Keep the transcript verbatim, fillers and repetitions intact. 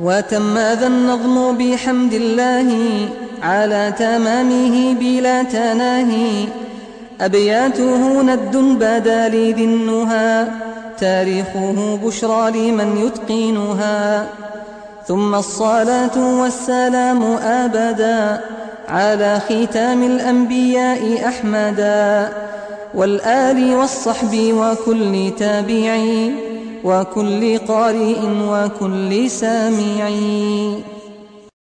وتم ذا النظم بحمد الله على تمامه بلا تناهي. أبياته ند بدا لذي النهى، تاريخه بشرى لمن يتقنها. ثم الصلاة والسلام أبدا على ختام الأنبياء أحمدا، والآل والصحب وكل تابعي وكل قارئ وكل سامعي.